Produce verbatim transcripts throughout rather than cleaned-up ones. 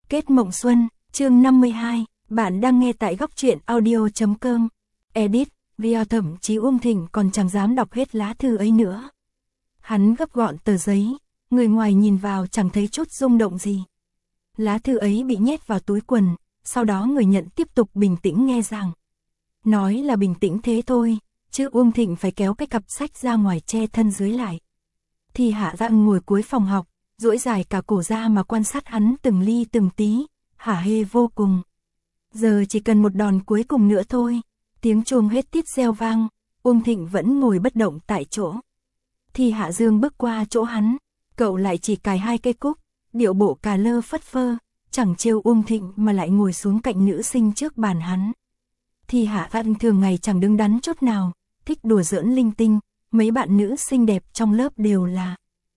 Kết mộng xuân, chương năm mươi hai, bạn đang nghe tại góc truyện audio chấm com. Edit, video thậm chí Uông Thịnh còn chẳng dám đọc hết lá thư ấy nữa. Hắn gấp gọn tờ giấy, người ngoài nhìn vào chẳng thấy chút rung động gì. Lá thư ấy bị nhét vào túi quần, sau đó người nhận tiếp tục bình tĩnh nghe giảng. Nói là bình tĩnh thế thôi, chứ Uông Thịnh phải kéo cái cặp sách ra ngoài che thân dưới lại. Thì Hạ Giang ngồi cuối phòng học, duỗi dài cả cổ ra mà quan sát hắn từng ly từng tí, hả hê vô cùng. Giờ chỉ cần một đòn cuối cùng nữa thôi. Tiếng chuông hết tiết reo vang, Uông Thịnh vẫn ngồi bất động tại chỗ. Thì Hạ Dương bước qua chỗ hắn, cậu lại chỉ cài hai cây cúc, điệu bộ cà lơ phất phơ, chẳng trêu Uông Thịnh mà lại ngồi xuống cạnh nữ sinh trước bàn hắn. Thì Hạ Văn thường ngày chẳng đứng đắn chút nào, thích đùa giỡn linh tinh, mấy bạn nữ xinh đẹp trong lớp đều là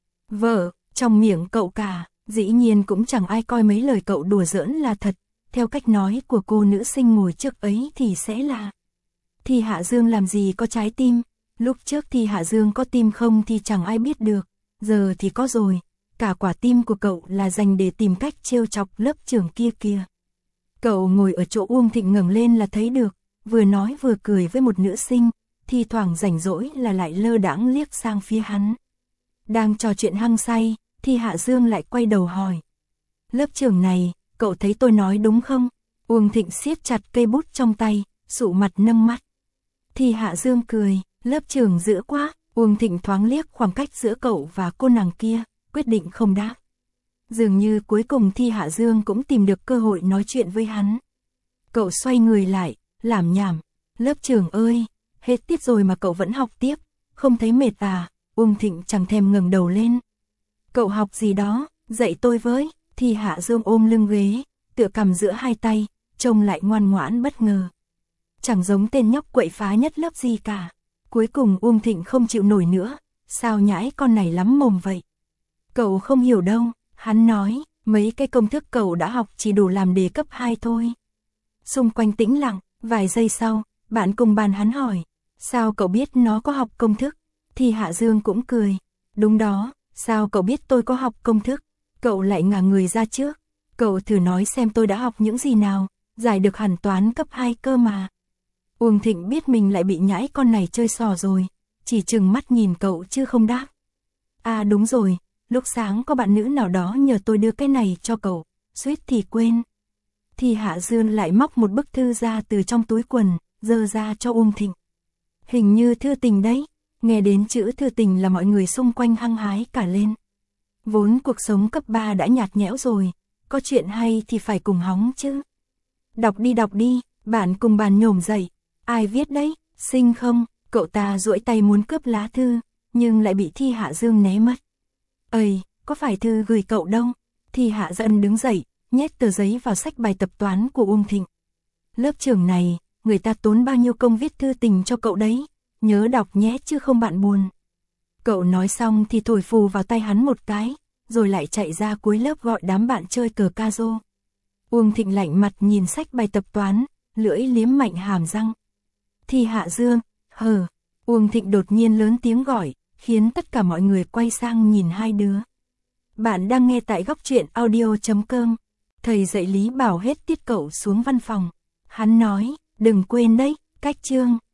vợ, trong miệng cậu cả, dĩ nhiên cũng chẳng ai coi mấy lời cậu đùa giỡn là thật, theo cách nói của cô nữ sinh ngồi trước ấy thì sẽ là. Thì Hạ Dương làm gì có trái tim, lúc trước thì Hạ Dương có tim không thì chẳng ai biết được, giờ thì có rồi, cả quả tim của cậu là dành để tìm cách trêu chọc lớp trưởng kia kia. Cậu ngồi ở chỗ Uông Thịnh ngẩng lên là thấy được, vừa nói vừa cười với một nữ sinh, thi thoảng rảnh rỗi là lại lơ đãng liếc sang phía hắn. Đang trò chuyện hăng say, thì Hạ Dương lại quay đầu hỏi. Lớp trưởng này, cậu thấy tôi nói đúng không? Uông Thịnh siết chặt cây bút trong tay, sụ mặt nâng mắt. Thì Hạ Dương cười, lớp trưởng dữ quá. Uông Thịnh thoáng liếc khoảng cách giữa cậu và cô nàng kia, quyết định không đáp. Dường như cuối cùng thì Hạ Dương cũng tìm được cơ hội nói chuyện với hắn. Cậu xoay người lại, lảm nhảm. Lớp trưởng ơi, hết tiết rồi mà cậu vẫn học tiếp, không thấy mệt à? Uông Thịnh chẳng thèm ngẩng đầu lên. Cậu học gì đó, dạy tôi với. Thì Hạ Dương ôm lưng ghế, tựa cằm giữa hai tay, trông lại ngoan ngoãn bất ngờ. Chẳng giống tên nhóc quậy phá nhất lớp gì cả. Cuối cùng Uông Thịnh không chịu nổi nữa, sao nhãi con này lắm mồm vậy? Cậu không hiểu đâu, hắn nói, mấy cái công thức cậu đã học chỉ đủ làm đề cấp hai thôi. Xung quanh tĩnh lặng, vài giây sau, bạn cùng bàn hắn hỏi, sao cậu biết nó có học công thức? Thì Hạ Dương cũng cười, đúng đó, sao cậu biết tôi có học công thức? Cậu lại ngả người ra trước, cậu thử nói xem tôi đã học những gì nào, giải được hẳn toán cấp hai cơ mà. Uông Thịnh biết mình lại bị nhãi con này chơi xò rồi, chỉ trừng mắt nhìn cậu chứ không đáp. À đúng rồi, lúc sáng có bạn nữ nào đó nhờ tôi đưa cái này cho cậu, suýt thì quên. Thì Hạ Dương lại móc một bức thư ra từ trong túi quần, giơ ra cho Uông Thịnh. Hình như thư tình đấy, nghe đến chữ thư tình là mọi người xung quanh hăng hái cả lên. Vốn cuộc sống cấp ba đã nhạt nhẽo rồi, có chuyện hay thì phải cùng hóng chứ. Đọc đi đọc đi, bạn cùng bàn nhổm dậy. Ai viết đấy, Sinh không? Cậu ta duỗi tay muốn cướp lá thư, nhưng lại bị Thi Hạ Dương né mất. Ây, có phải thư gửi cậu đâu? Thi Hạ Dương đứng dậy, nhét tờ giấy vào sách bài tập toán của Uông Thịnh. Lớp trưởng này, người ta tốn bao nhiêu công viết thư tình cho cậu đấy, nhớ đọc nhé chứ không bạn buồn. Cậu nói xong thì thổi phù vào tay hắn một cái, rồi lại chạy ra cuối lớp gọi đám bạn chơi cờ ca rô. Uông Thịnh lạnh mặt nhìn sách bài tập toán, lưỡi liếm mạnh hàm răng. Thì Hạ Dương, hờ, Uông Thịnh đột nhiên lớn tiếng gọi, khiến tất cả mọi người quay sang nhìn hai đứa. Bạn đang nghe tại góc truyện audio chấm com. Thầy dạy lý bảo hết tiết cậu xuống văn phòng. Hắn nói, đừng quên đấy, cách chương.